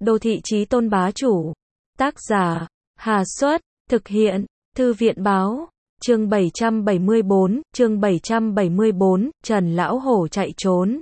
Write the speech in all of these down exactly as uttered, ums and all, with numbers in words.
Đô thị chí tôn bá chủ. Tác giả, Hà Xuất, thực hiện, Thư viện báo. Chương bảy trăm bảy mươi bốn, chương bảy trăm bảy mươi bốn, Trần Lão Hổ chạy trốn.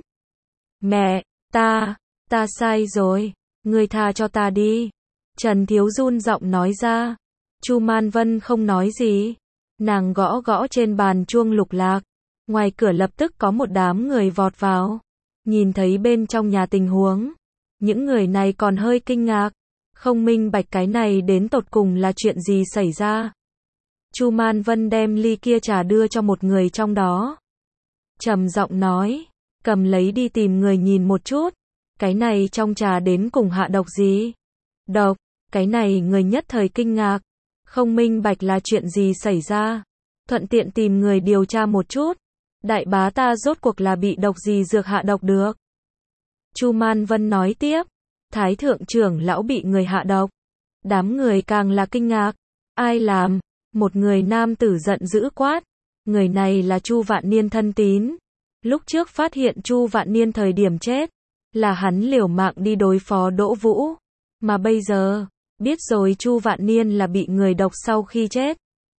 Mẹ, ta, ta sai rồi, ngươi tha cho ta đi. Trần Thiếu run giọng nói ra. Chu Man Vân không nói gì. Nàng gõ gõ trên bàn chuông lục lạc. Ngoài cửa lập tức có một đám người vọt vào. Nhìn thấy bên trong nhà tình huống. Những người này còn hơi kinh ngạc. Không minh bạch cái này đến tột cùng là chuyện gì xảy ra. Chu Man Vân đem ly kia trà đưa cho một người trong đó. Trầm giọng nói. Cầm lấy đi tìm người nhìn một chút. Cái này trong trà đến cùng hạ độc gì? Độc, cái này người nhất thời kinh ngạc. Không minh bạch là chuyện gì xảy ra. Thuận tiện tìm người điều tra một chút. Đại bá ta rốt cuộc là bị độc gì dược hạ độc được. Chu Man Vân nói tiếp. Thái thượng trưởng lão bị người hạ độc. Đám người càng là kinh ngạc. Ai làm? Một người nam tử giận dữ quát. Người này là Chu Vạn Niên thân tín. Lúc trước phát hiện Chu Vạn Niên thời điểm chết. Là hắn liều mạng đi đối phó Đỗ Vũ. Mà bây giờ, biết rồi Chu Vạn Niên là bị người độc sau khi chết.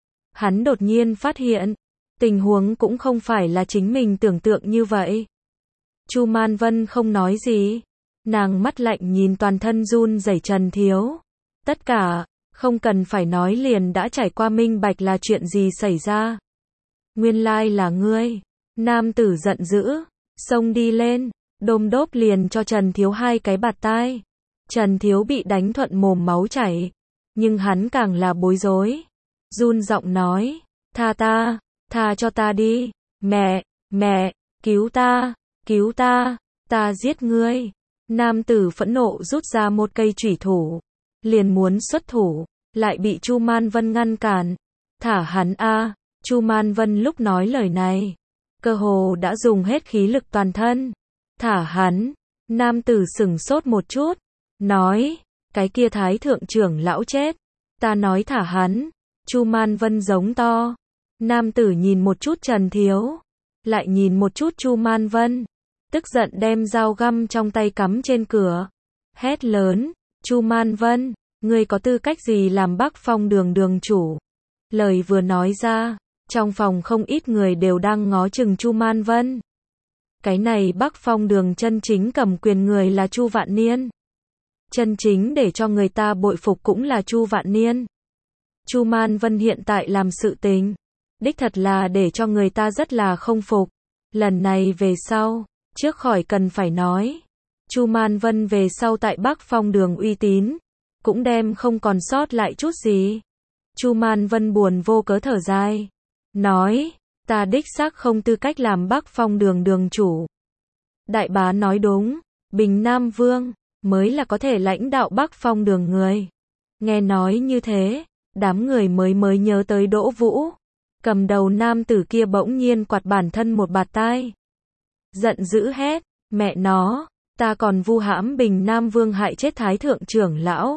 Hắn đột nhiên phát hiện. Tình huống cũng không phải là chính mình tưởng tượng như vậy. Chu Man Vân không nói gì. Nàng mắt lạnh nhìn toàn thân run rẩy Trần Thiếu. Tất cả, không cần phải nói liền đã trải qua minh bạch là chuyện gì xảy ra. Nguyên lai là ngươi. Nam tử giận dữ. Xông đi lên. Đôm đốp liền cho Trần Thiếu hai cái bạt tai. Trần Thiếu bị đánh thuận mồm máu chảy. Nhưng hắn càng là bối rối. Run giọng nói. Tha ta. Tha cho ta đi. Mẹ. Mẹ. Cứu ta. Cứu ta. Ta giết ngươi. Nam tử phẫn nộ rút ra một cây chủy thủ. Liền muốn xuất thủ. Lại bị Chu Man Vân ngăn cản. Thả hắn a. Chu Man Vân lúc nói lời này. Cơ hồ đã dùng hết khí lực toàn thân. Thả hắn. Nam tử sửng sốt một chút. Nói. Cái kia thái thượng trưởng lão chết. Ta nói thả hắn. Chu Man Vân giống to. Nam tử nhìn một chút Trần Thiếu. Lại nhìn một chút Chu Man Vân. Tức giận đem dao găm trong tay cắm trên cửa. Hét lớn. Chu Man Vân. Ngươi có tư cách gì làm Bắc Phong đường đường chủ? Lời vừa nói ra. Trong phòng không ít người đều đang ngó chừng Chu Man Vân. Cái này Bắc Phong đường chân chính cầm quyền người là Chu Vạn Niên. Chân chính để cho người ta bội phục cũng là Chu Vạn Niên. Chu Man Vân hiện tại làm sự tình. Đích thật là để cho người ta rất là không phục. Lần này về sau. Trước khỏi cần phải nói. Chu Man Vân về sau tại Bắc Phong đường uy tín. Cũng đem không còn sót lại chút gì. Chu Man Vân buồn vô cớ thở dài. Nói. Ta đích xác không tư cách làm Bắc Phong đường đường chủ. Đại bá nói đúng. Bình Nam Vương. Mới là có thể lãnh đạo Bắc Phong đường người. Nghe nói như thế. Đám người mới mới nhớ tới Đỗ Vũ. Cầm đầu nam tử kia bỗng nhiên quạt bản thân một bạt tai. Giận dữ hét. Mẹ nó. Ta còn vu hãm Bình Nam Vương hại chết thái thượng trưởng lão.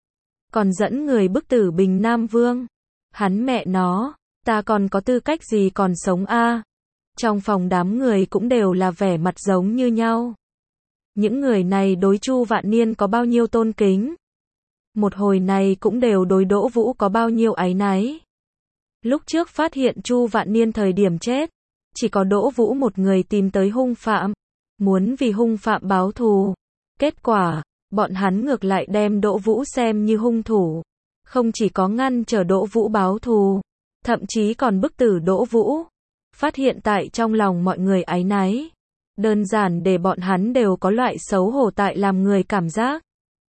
Còn dẫn người bức tử Bình Nam Vương. Hắn mẹ nó. Ta còn có tư cách gì còn sống a? À? Trong phòng đám người cũng đều là vẻ mặt giống như nhau. Những người này đối Chu Vạn Niên có bao nhiêu tôn kính. Một hồi này cũng đều đối Đỗ Vũ có bao nhiêu áy náy. Lúc trước phát hiện Chu Vạn Niên thời điểm chết. Chỉ có Đỗ Vũ một người tìm tới hung phạm. Muốn vì hung phạm báo thù. Kết quả, bọn hắn ngược lại đem Đỗ Vũ xem như hung thủ. Không chỉ có ngăn trở Đỗ Vũ báo thù. Thậm chí còn bức tử Đỗ Vũ. Phát hiện tại trong lòng mọi người áy náy. Đơn giản để bọn hắn đều có loại xấu hổ tại làm người cảm giác.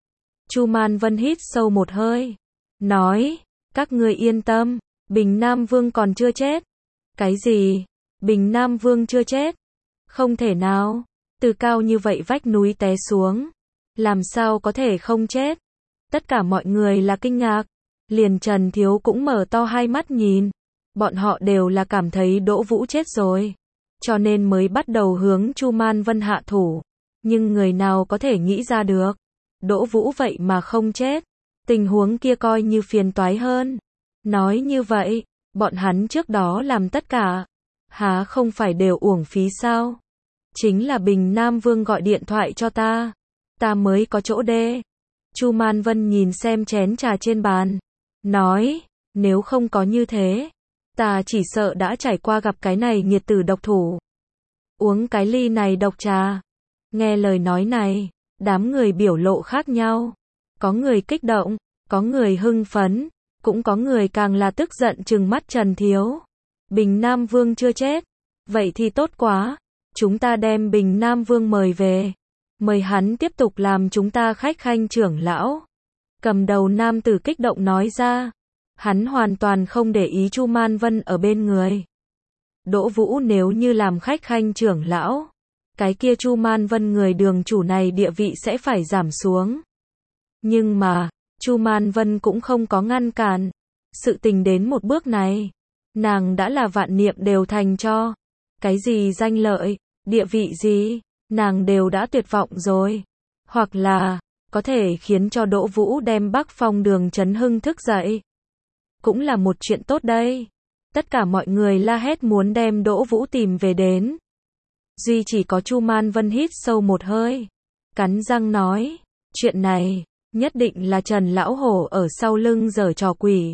Chu Man Vân hít sâu một hơi. Nói. Các ngươi yên tâm. Bình Nam Vương còn chưa chết. Cái gì? Bình Nam Vương chưa chết? Không thể nào. Từ cao như vậy vách núi té xuống. Làm sao có thể không chết? Tất cả mọi người là kinh ngạc. Liền Trần Thiếu cũng mở to hai mắt nhìn. Bọn họ đều là cảm thấy Đỗ Vũ chết rồi. Cho nên mới bắt đầu hướng Chu Man Vân hạ thủ. Nhưng người nào có thể nghĩ ra được. Đỗ Vũ vậy mà không chết. Tình huống kia coi như phiền toái hơn. Nói như vậy, bọn hắn trước đó làm tất cả. Há không phải đều uổng phí sao? Chính là Bình Nam Vương gọi điện thoại cho ta. Ta mới có chỗ đê. Chu Man Vân nhìn xem chén trà trên bàn, nói, nếu không có như thế, ta chỉ sợ đã trải qua gặp cái này nghiệt tử độc thủ. Uống cái ly này độc trà. Nghe lời nói này, đám người biểu lộ khác nhau. Có người kích động, có người hưng phấn, cũng có người càng là tức giận trừng mắt Trần Thiếu. Bình Nam Vương chưa chết. Vậy thì tốt quá. Chúng ta đem Bình Nam Vương mời về. Mời hắn tiếp tục làm chúng ta khách khanh trưởng lão. Cầm đầu nam tử kích động nói ra. Hắn hoàn toàn không để ý Chu Man Vân ở bên người. Đỗ Vũ nếu như làm khách khanh trưởng lão, cái kia Chu Man Vân người đường chủ này địa vị sẽ phải giảm xuống. Nhưng mà, Chu Man Vân cũng không có ngăn cản. Sự tình đến một bước này, nàng đã là vạn niệm đều thành cho. Cái gì danh lợi, địa vị gì, nàng đều đã tuyệt vọng rồi. Hoặc là, có thể khiến cho Đỗ Vũ đem Bắc Phong Đường Trấn Hưng thức dậy. Cũng là một chuyện tốt đây. Tất cả mọi người la hét muốn đem Đỗ Vũ tìm về đến. Duy chỉ có Chu Man Vân hít sâu một hơi. Cắn răng nói, chuyện này, nhất định là Trần Lão Hổ ở sau lưng giở trò quỷ.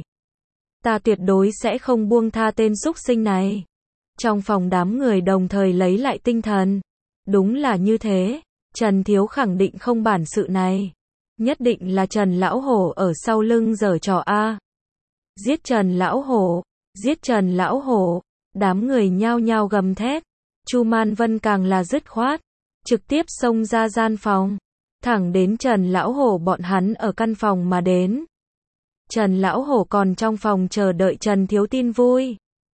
Ta tuyệt đối sẽ không buông tha tên súc sinh này. Trong phòng đám người đồng thời lấy lại tinh thần. Đúng là như thế, Trần Thiếu khẳng định không bản sự này. Nhất định là Trần Lão Hổ ở sau lưng giở trò A. Giết Trần Lão Hổ, giết Trần Lão Hổ, đám người nhao nhao gầm thét. Chu Man Vân càng là dứt khoát, trực tiếp xông ra gian phòng, thẳng đến Trần Lão Hổ bọn hắn ở căn phòng mà đến. Trần Lão Hổ còn trong phòng chờ đợi Trần Thiếu tin vui.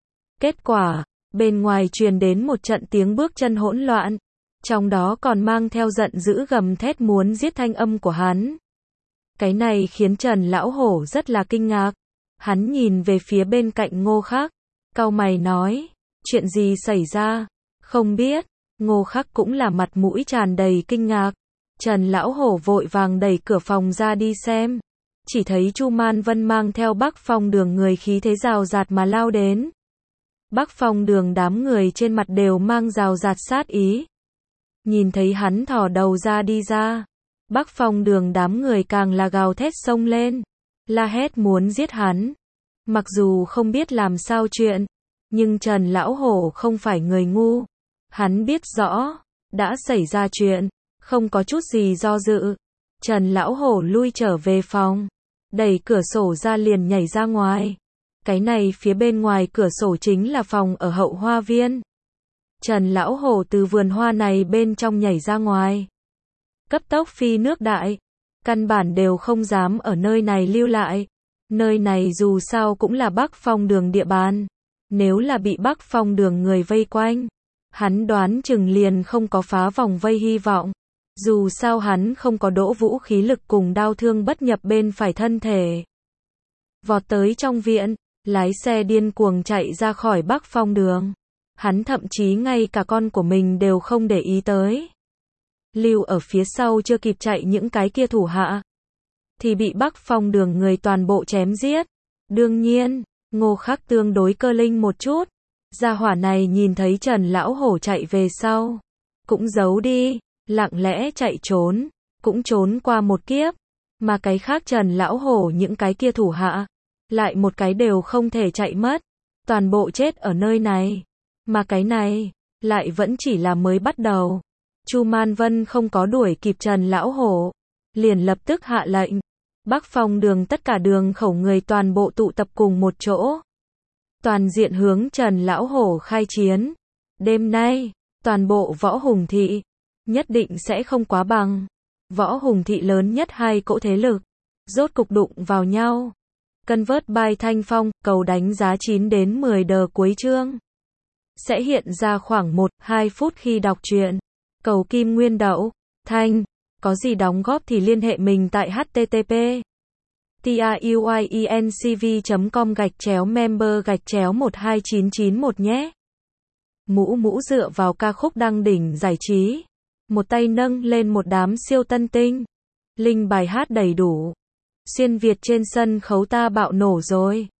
Kết quả, bên ngoài truyền đến một trận tiếng bước chân hỗn loạn, trong đó còn mang theo giận dữ gầm thét muốn giết thanh âm của hắn. Cái này khiến Trần Lão Hổ rất là kinh ngạc. Hắn nhìn về phía bên cạnh Ngô Khắc, cau mày nói, chuyện gì xảy ra, không biết. Ngô Khắc cũng là mặt mũi tràn đầy kinh ngạc. Trần Lão Hổ vội vàng đẩy cửa phòng ra đi xem, chỉ thấy Chu Man Vân mang theo Bắc Phong Đường người khí thế rào rạt mà lao đến. Bắc Phong Đường đám người trên mặt đều mang rào rạt sát ý. Nhìn thấy hắn thò đầu ra đi ra, Bắc Phong Đường đám người càng là gào thét xông lên, la hét muốn giết hắn. Mặc dù không biết làm sao chuyện, nhưng Trần Lão Hổ không phải người ngu. Hắn biết rõ, đã xảy ra chuyện, không có chút gì do dự. Trần Lão Hổ lui trở về phòng, đẩy cửa sổ ra liền nhảy ra ngoài. Cái này phía bên ngoài cửa sổ chính là phòng ở hậu hoa viên. Trần Lão Hổ từ vườn hoa này bên trong nhảy ra ngoài, cấp tốc phi nước đại, căn bản đều không dám ở nơi này lưu lại. Nơi này dù sao cũng là Bắc Phong Đường địa bàn, nếu là bị Bắc Phong Đường người vây quanh, hắn đoán chừng liền không có phá vòng vây hy vọng. Dù sao hắn không có Đỗ Vũ khí lực cùng đao thương bất nhập bên phải thân thể. Vọt tới trong viện, lái xe điên cuồng chạy ra khỏi Bắc Phong Đường. Hắn thậm chí ngay cả con của mình đều không để ý tới. Lưu ở phía sau chưa kịp chạy những cái kia thủ hạ, thì bị Bắc Phong Đường người toàn bộ chém giết. Đương nhiên, Ngô Khắc tương đối cơ linh một chút. Gia hỏa này nhìn thấy Trần Lão Hổ chạy về sau, cũng giấu đi, lặng lẽ chạy trốn, cũng trốn qua một kiếp. Mà cái khác Trần Lão Hổ những cái kia thủ hạ, lại một cái đều không thể chạy mất. Toàn bộ chết ở nơi này. Mà cái này, lại vẫn chỉ là mới bắt đầu. Chu Man Vân không có đuổi kịp Trần Lão Hổ, liền lập tức hạ lệnh. Bắc Phong Đường tất cả đường khẩu người toàn bộ tụ tập cùng một chỗ. Toàn diện hướng Trần Lão Hổ khai chiến. Đêm nay, toàn bộ Võ Hùng Thị, nhất định sẽ không quá bằng. Võ Hùng Thị lớn nhất hai cỗ thế lực, rốt cục đụng vào nhau. Convert by Thanh Phong, cầu đánh giá chín đến mười đờ cuối chương. Sẽ hiện ra khoảng một đến hai phút khi đọc truyện. Cầu Kim Nguyên Đậu, Thanh, có gì đóng góp thì liên hệ mình tại http truyencv chấm com gạch chéo member gạch chéo một hai chín chín một nhé. Mũ mũ dựa vào ca khúc đăng đỉnh giải trí. Một tay nâng lên một đám siêu tân tinh. Linh bài hát đầy đủ. Xuyên Việt trên sân khấu ta bạo nổ rồi.